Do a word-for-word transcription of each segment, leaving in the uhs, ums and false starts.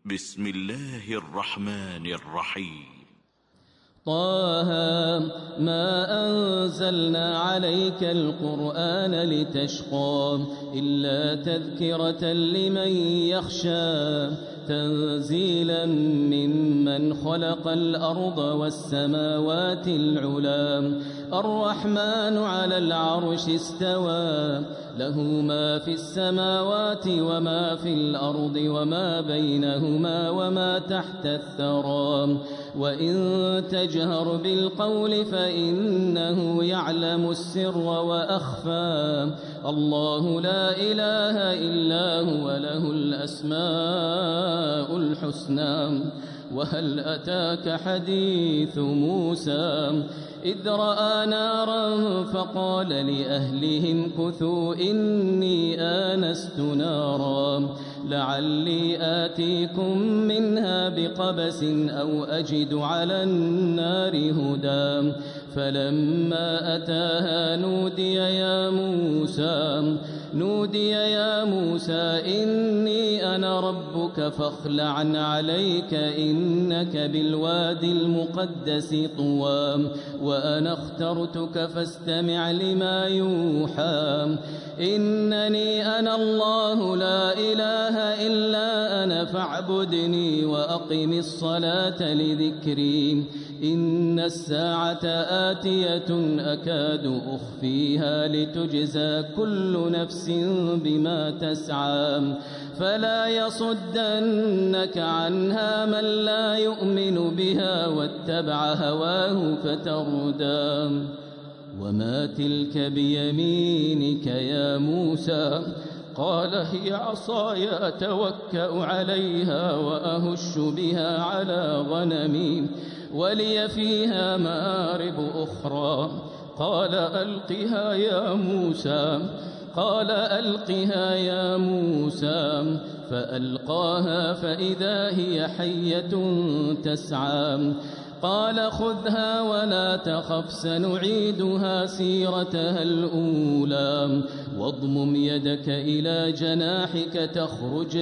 بسم الله الرحمن الرحيم. طه ما أنزلنا عليك القرآن لتشقى إلا تذكرة لمن يخشى تنزيلا ممن خلق الأرض والسماوات العلى الرحمن على العرش استوى له ما في السماوات وما في الأرض وما بينهما وما تحت الثرى وإن تجهر بالقول فإنه يعلم السر وأخفى الله لا إله إلا هو له الأسماء الحسنى وهل أتاك حديث موسى إذ رأى نارا فقال لأهلهم كثوا إني آنست نارا لعلي آتيكم منها بقبس أو أجد على النار هدى فلما أتاها نودي يا موسى نودي يا موسى إني أنا ربك فاخلع عليك إنك بالوادي المقدس طوى وأنا اخترتك فاستمع لما يوحى إنني أنا الله لا إله إلا أنا فاعبدني وأقم الصلاة لذكري إن الساعة آتية أكاد أخفيها لتجزى كل نفس بما تسعى فلا يصدنك عنها من لا يؤمن بها واتبع هواه فتردى وما تلك بيمينك يا موسى قال هي عصاي أتوكأ عليها وأهش بها على غنمي ولي فيها مآرب أخرى قال ألقها يا موسى قال ألقها يا موسى فألقاها فإذا هي حية تسعى قال خذها ولا تخف سنعيدها سيرتها الأولى واضمم يدك إلى جناحك تخرج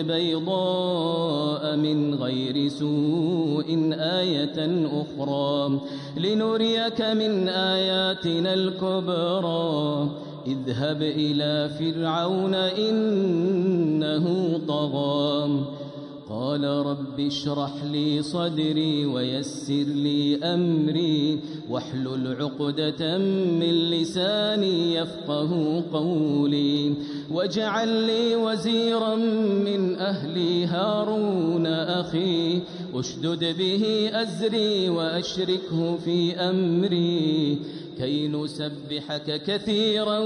بيضاء من غير سوء آية أخرى لنريك من آياتنا الكبرى اذهب إلى فرعون إنه طغى قال رب اشرح لي صدري ويسر لي أمري واحلل عقدة من لساني يفقه قولي واجعل لي وزيرا من أهلي هارون أخي اشدد به أزري وأشركه في أمري كي نسبحك كثيرا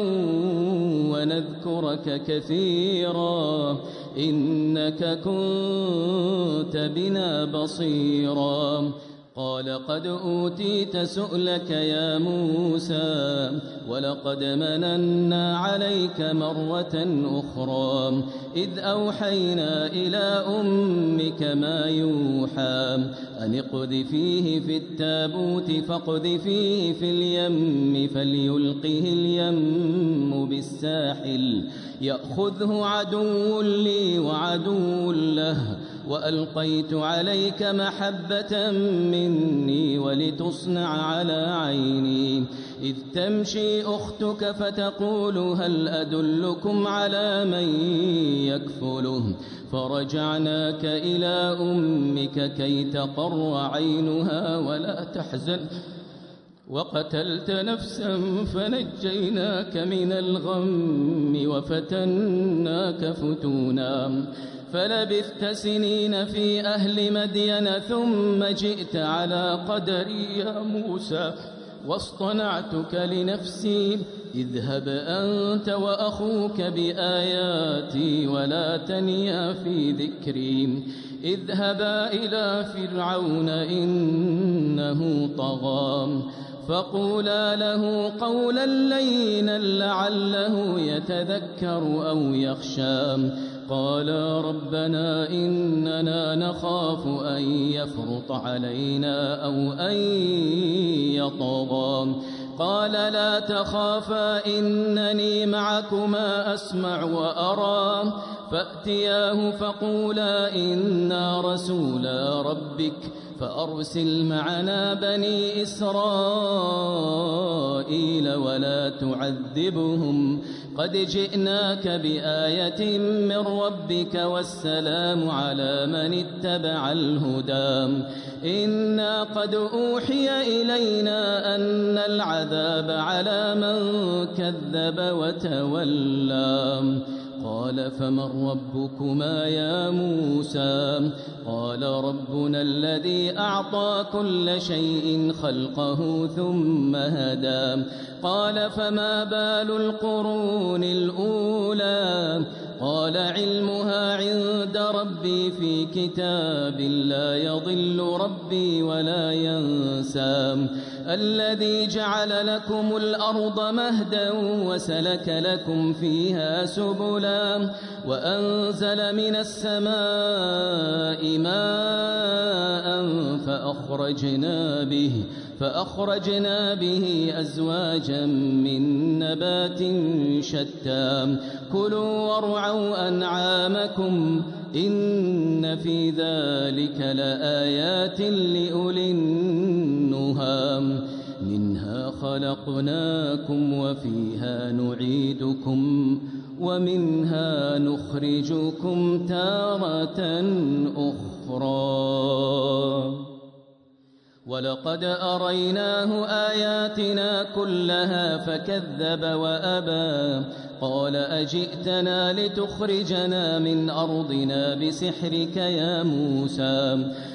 ونذكرك كثيرا إنك كنت بنا بصيرا قال قد أوتيت سؤلك يا موسى ولقد مننا عليك مرة أخرى إذ أوحينا إلى أمك ما يوحى أن اقذفيه في التابوت فاقذفيه في اليم فليلقه اليم بالساحل يأخذه عدو لي وعدو له وألقيت عليك محبة مني ولتصنع على عيني إذ تمشي أختك فتقول هل أدلكم على من يكفله فرجعناك إلى أمك كي تقر عينها ولا تحزن وقتلت نفسا فنجيناك من الغم وفتناك فتونا فلبثت سنين في أهل مدين ثم جئت على قدري يا موسى واصطنعتك لنفسي اذهب أنت وأخوك بآياتي ولا تنيا في ذكري اذهبا إلى فرعون إنه طغى فقولا له قولا لينا لعله يتذكر أو يخشى قالا ربنا إننا نخاف أن يفرط علينا أو أن يطغى قال لا تخافا إنني معكما أسمع وأرى فأتياه فقولا إنا رسولا ربك فأرسل معنا بني إسرائيل ولا تعذبهم قد جئناك بآية من ربك والسلام على من اتبع الهدى إنا قد أوحي إلينا أن العذاب على من كذب وتولى قال فمن ربكما يا موسى قال ربنا الذي أعطى كل شيء خلقه ثم هدى قال فما بال القرون الأولى قال علمها عند ربي في كتاب لا يضل ربي ولا ينسى الذي جعل لكم الأرض مهدا وسلك لكم فيها سبلا وأنزل من السماء ماء فأخرجنا به فأخرجنا به أزواجا من نبات شتى كلوا وارعوا أنعامكم إن في ذلك لآيات لأولي النهى منها خلقناكم وفيها نعيدكم ومنها نخرجكم تارة أخرى ولقد أريناه آياتنا كلها فكذب وأبى قال أجئتنا لتخرجنا من أرضنا بسحرك يا موسى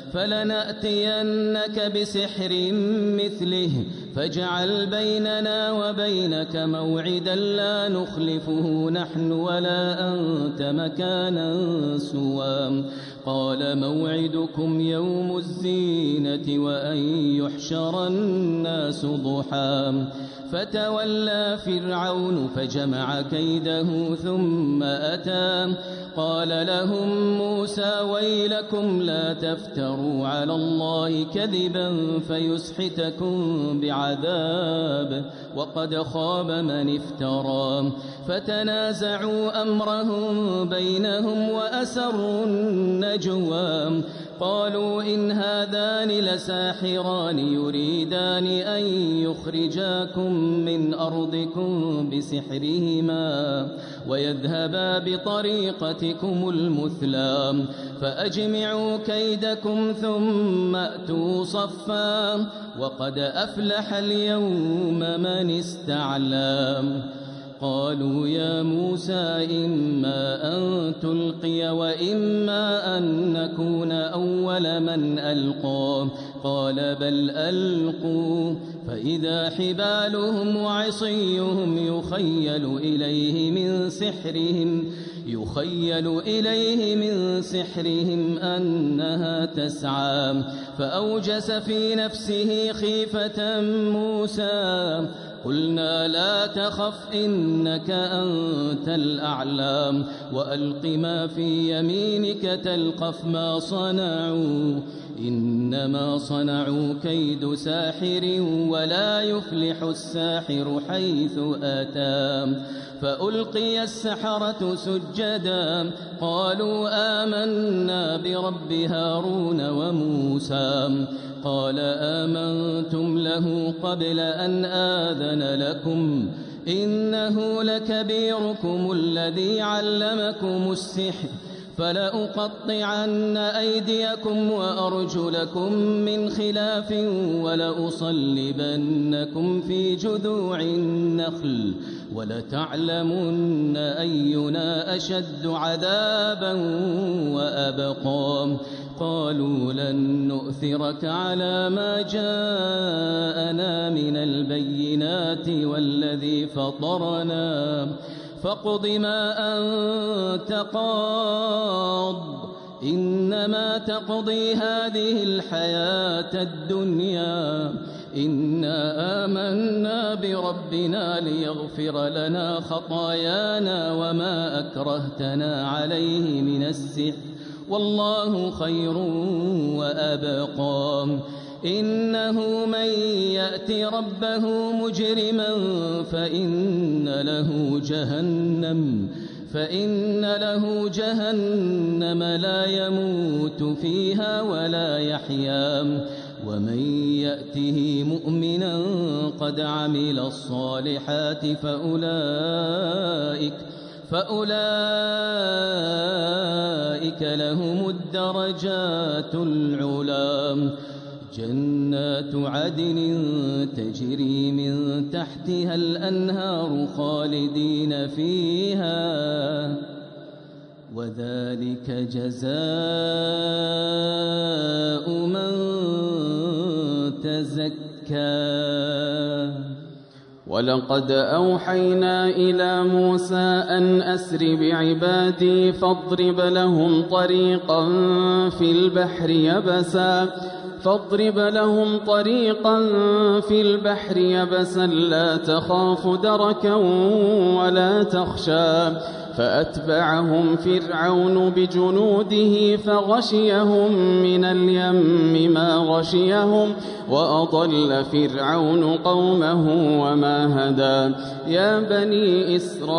فلنأتينك بسحر مثله فاجعل بيننا وبينك موعدا لا نخلفه نحن ولا أنت مكانا سوى قال موعدكم يوم الزينة وأن يحشر الناس ضحى فتولى فرعون فجمع كيده ثم أتى قال لهم موسى ويلكم لا تفتروا على الله كذبا فيسحتكم بعذاب وقد خاب من افترى فتنازعوا أمرهم بينهم وأسروا النجوى قالوا إن هذان لساحران يريدان أن يخرجاكم من أرضكم بسحرهما ويذهبا بطريقتكم المثلى فأجمعوا كيدكم ثم أتوا صفا وقد أفلح اليوم من استعلى قالوا يا موسى إما أن تلقي وإما أن نكون أول من ألقى قال بل ألقوا فإذا حبالهم وعصيهم يخيل إليه من سحرهم يخيل إليه من سحرهم أنها تسعى فأوجس في نفسه خيفة موسى قلنا لا تخف إنك أنت الأعلى وألق ما في يمينك تلقف ما صنعوا إنما صنعوا كيد ساحر ولا يفلح الساحر حيث أتى فألقي السحرة سجدا قالوا آمنا برب هارون وموسى قال آمنتم له قبل أن آذن لكم إنه لكبيركم الذي علمكم السحر فلأقطعن أيديكم وأرجلكم من خلاف ولأصلبنكم في جذوع النخل ولتعلمن أينا أشد عذابا وأبقى قالوا لن نؤثرك على ما جاءنا من البينات والذي فطرنا فاقض ما أنت قاض إنما تقضي هذه الحياة الدنيا إنا آمنا بربنا ليغفر لنا خطايانا وما أكرهتنا عليه من السحر والله خير وأبقى إنه من يأت ربه مجرما فإن له جهنم فإن له جهنم لا يموت فيها ولا يحيا ومن يأته مؤمنا قد عمل الصالحات فأولئك فأولئك لهم الدرجات العلى جنات عدن تجري من تحتها الأنهار خالدين فيها وذلك جزاء من تزكى. ولقد أوحينا إلى موسى أن أسر بعبادي فاضرب لهم طريقا في البحر يبسا فاضرب لهم طريقا في البحر يبسا لا تخاف دركا ولا تخشى فأتبعهم فرعون بجنوده فغشيهم من اليم ما غشيهم وأضل فرعون قومه وما هدى. يا بني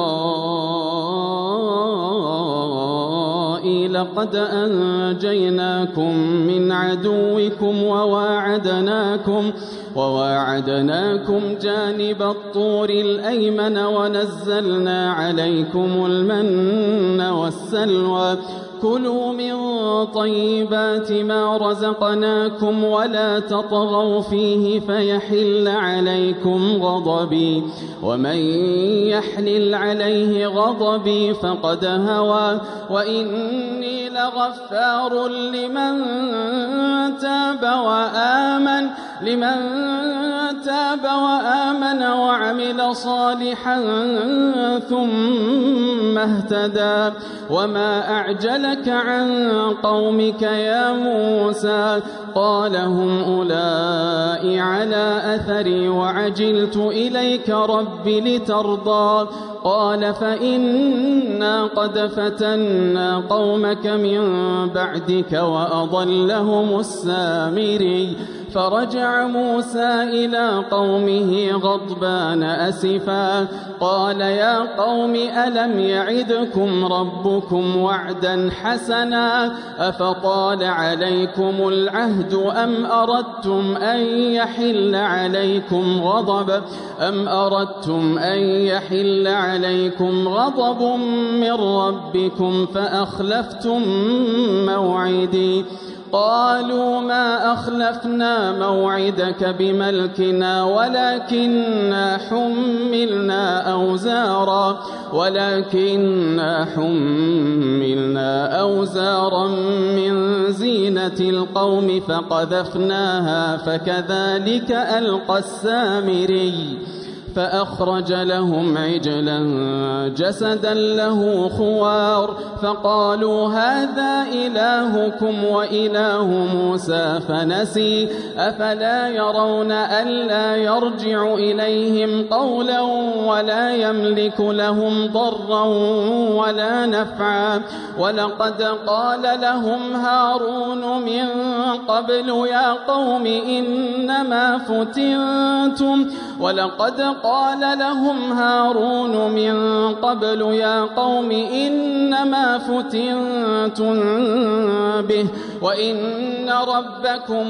إسرائيل قد أنجيناكم من عدوكم وواعدناكم وواعدناكم جانب الطور الأيمن ونزلنا عليكم المن والسلوى كلوا من طيبات ما رزقناكم ولا تطغوا فيه فيحل عليكم غضبي ومن يحلل عليه غضبي فقد هوى وإني لغفار لمن تاب وآمن لمن تاب وآمن وعمل صالحا ثم اهتدى. وما أعجلك عن قومك يا موسى قال هم أولئك على أثري وعجلت إليك رب لترضى قال فإنا قد فتنا قومك من بعدك وأضلهم السامري. فرجع موسى إلى قومه غضبان أسفا قال يا قوم ألم يعدكم ربكم وعدا حسنا أفطال عليكم العهد أم أردتم أن يحل عليكم غضب أم أردتم أن يحل عليكم غضب من ربكم فأخلفتم موعدي قالوا ما أخلفنا موعدك بملكنا ولكننا حملنا أوزارا ولكننا حملنا أوزارا من زينة القوم فقذفناها فكذلك ألقى السامري فأخرج لهم عجلا جسدا له خوار فقالوا هذا إلهكم وإله موسى فنسي أفلا يرون ألا يرجع إليهم قولا ولا يملك لهم ضرا ولا نفعا. ولقد قال لهم هارون من قبل يا قوم إنما فتنتم ولقد قال لهم هارون من قبل يا قوم إنما فتنتم به وإن ربكم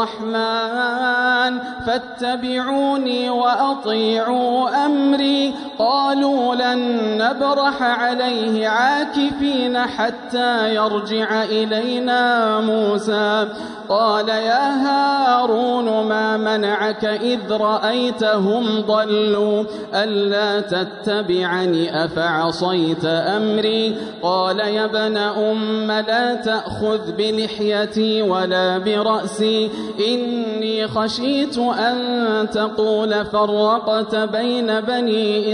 الرحمن فاتبعوني وأطيعوا أمري قالوا لن نبرح عليه عاكفين حتى يرجع إلينا موسى قال يا هارون ما منعك إذ رأيتهم ضلوا ألا تتبعني أفعصيت أمري قال يا ابن أم لا تأخذ بلحيتي ولا برأسي إني خشيت أن تقول فرقت بين بني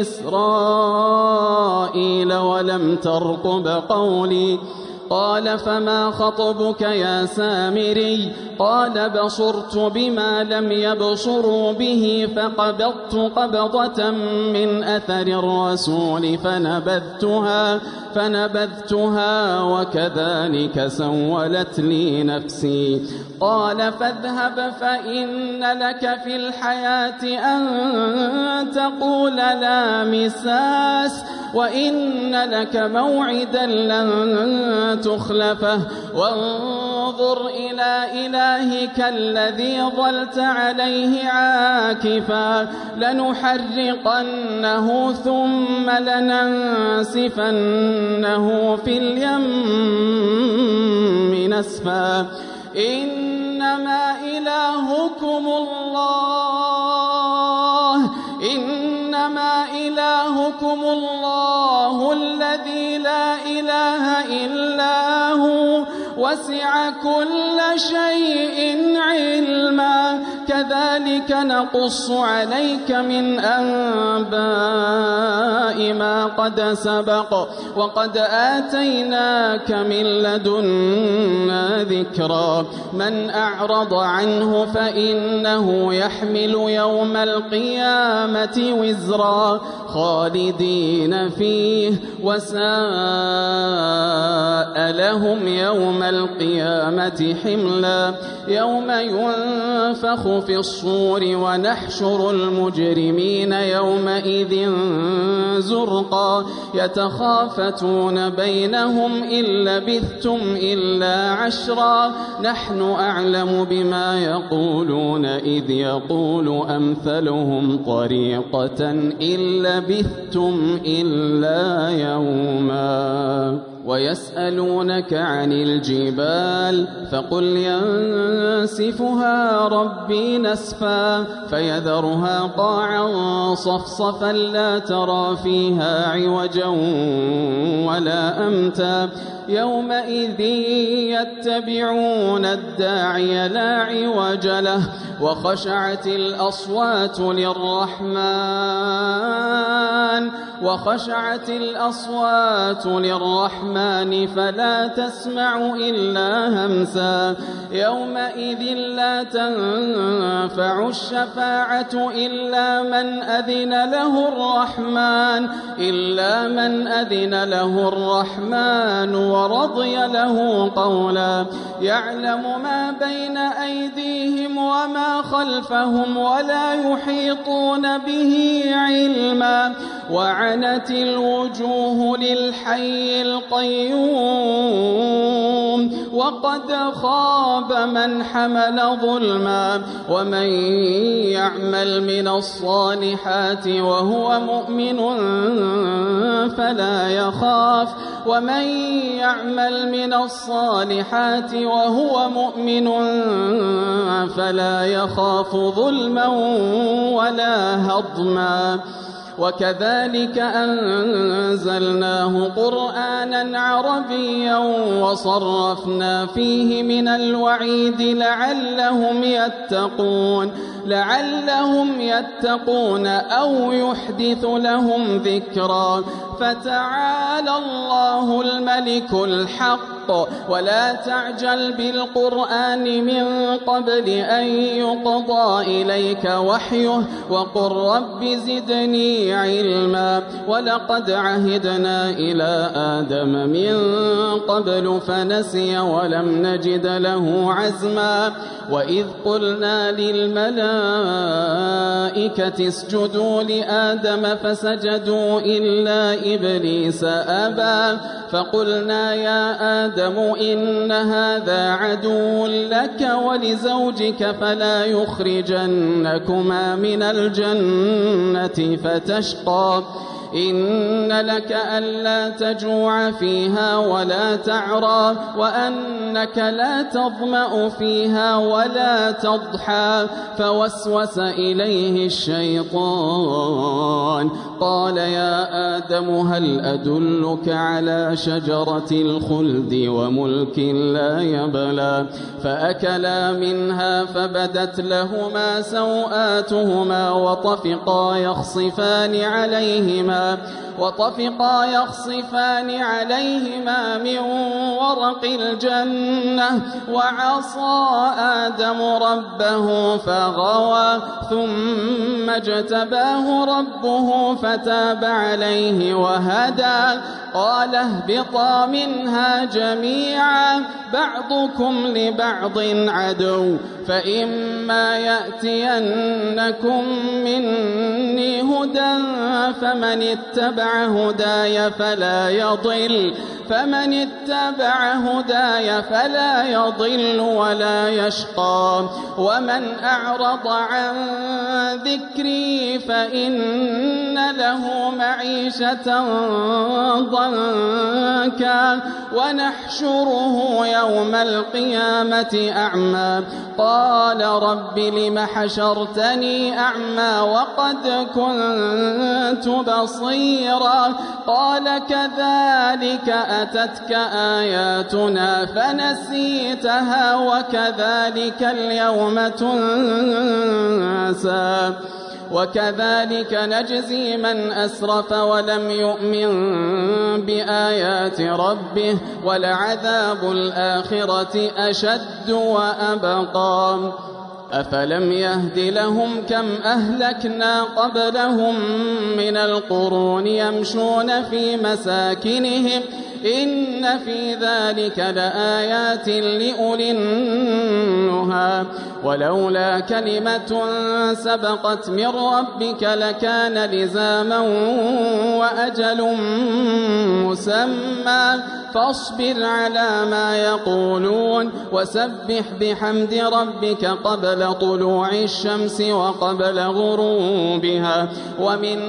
إسرائيل ولم ترقب قولي قال فما خطبك يا سامري قال بصرت بما لم يبصروا به فقبضت قبضة من أثر الرسول فنبذتها فنبذتها وكذلك سولت لي نفسي. قال فاذهب فإن لك في الحياة أن تقول لا مساس وإن لك موعدا لن تخلفه وانظر إلى إلهك الذي ظلت عليه عاكفا لنحرقنه ثم لننسفنه في اليم نسفا إنما إلهكم الله إنما إلهكم الله الذي لا إله إلا هو وسع كل شيء علما كذلك نقص عليك من أنباء ما قد سبق وقد آتيناك من لدنا ذكرا من أعرض عنه فإنه يحمل يوم القيامة وزرا خالدين فيه وساء لهم يوم القيامة حملا يوم ينفخ في الصور ونحشر المجرمين يومئذ زرقا يتخافتون بينهم إن لبثتم إلا عشرا نحن أعلم بما يقولون إذ يقول أمثلهم طريقة إن لبثتم إلا يوما ويسألونك عن الجبال فقل ينسفها ربي نسفا فيذرها قاعا صفصفا لا ترى فيها عوجا ولا أمتا يومئذ يتبعون الداعي لا عوج له وخشعت الأصوات للرحمن وخشعت الأصوات للرحمن فلا تسمع إلا همسا يومئذ لا تنفع الشفاعة إلا من أذن له الرحمن إلا من أذن له الرحمن ورضي له قولا يعلم ما بين أيديهم وما خلفهم ولا يحيطون به علما وعنت الوجوه للحي القيوم وقد خاب من حمل ظلما ومن يعمل من الصالحات وهو مؤمن فلا يخاف ومن يعمل من الصالحات وهو مؤمن فلا يخاف ظلما ولا هضما وكذلك أنزلناه قرآنا عربيا وصرفنا فيه من الوعيد لعلهم يتقون لعلهم يتقون أو يحدث لهم ذكرا فتعالى الله الملك الحق ولا تعجل بالقرآن من قبل أن يقضى إليك وحيه وقل رب زدني علما ولقد عهدنا إلى آدم من قبل فنسي ولم نجد له عزما وإذ قلنا للملائكة اسجدوا لآدم فسجدوا إلا إبليس أبى فقلنا يا آدم إن هذا عدو لك ولزوجك فلا يخرجنكما من الجنة فتشقى إن لك ألا تجوع فيها ولا تعرى وأنك لا تظمأ فيها ولا تضحى فوسوس إليه الشيطان قال يا آدم هل أدلك على شجرة الخلد وملك لا يبلى فأكلا منها فبدت لهما سوآتهما وطفقا يخصفان عليهما وطفقا يخصفان عليهما من ورق الجنة وعصى آدم ربه فغوى ثم اجتباه ربه فتاب عليه وهدى قال اهبطا منها جميعا بعضكم لبعض عدو فإما يأتينكم مني هدى فمن اتبع هداي فلا يضل فمن اتبع هداي فلا يضل ولا يشقى ومن أعرض عن ذكري فإن له معيشة ضنكا ونحشره يوم القيامة أعمى قال رب لم حشرتني أعمى وقد كنت بصيرا قال كذلك أتتك آياتنا فنسيتها وكذلك اليوم تنسى وكذلك نجزي من أسرف ولم يؤمن بآيات ربه ولعذاب الآخرة أشد وأبقى أفلم يهد لهم كم أهلكنا قبلهم من القرون يمشون في مساكنهم إن في ذلك لآيات لأولي النهى ولولا كلمة سبقت من ربك لكان لزاما وأجل مسمى فاصبر على ما يقولون وسبح بحمد ربك قبل طلوع الشمس وقبل غروبها ومن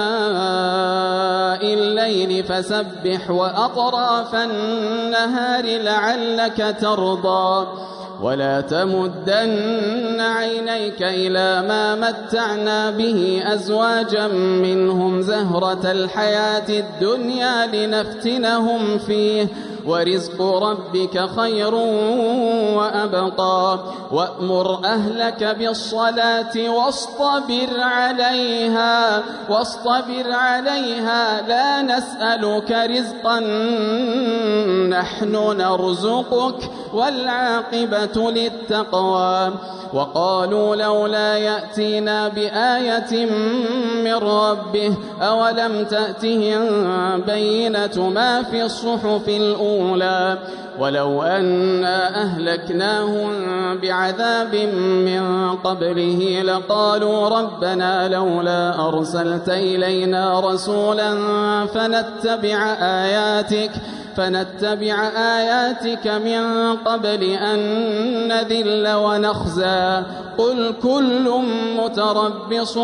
آناء الليل فسبح وأطراف النهار لعلك ترضى ولا تمدن عينيك إلى ما متعنا به أزواجا منهم زهرة الحياة الدنيا لنفتنهم فيه ورزق ربك خير وأبقى وأمر أهلك بالصلاة واصطبر عليها واصطبر عليها لا نسألك رزقا نحن نرزقك والعاقبة للتقوى وقالوا لولا يأتينا بآية من ربه أولم تأتهم بينة ما في الصحف الأولى ولو أنا أهلكناهم بعذاب من قبله لقالوا ربنا لولا أرسلت إلينا رسولا فنتبع آياتك فنتبع آياتك من قبل أن نذل ونخزى قل كل متربص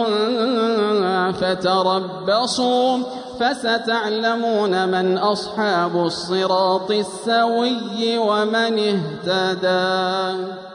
فتربصوا فستعلمون من أصحاب الصراط السوي ومن اهتدى.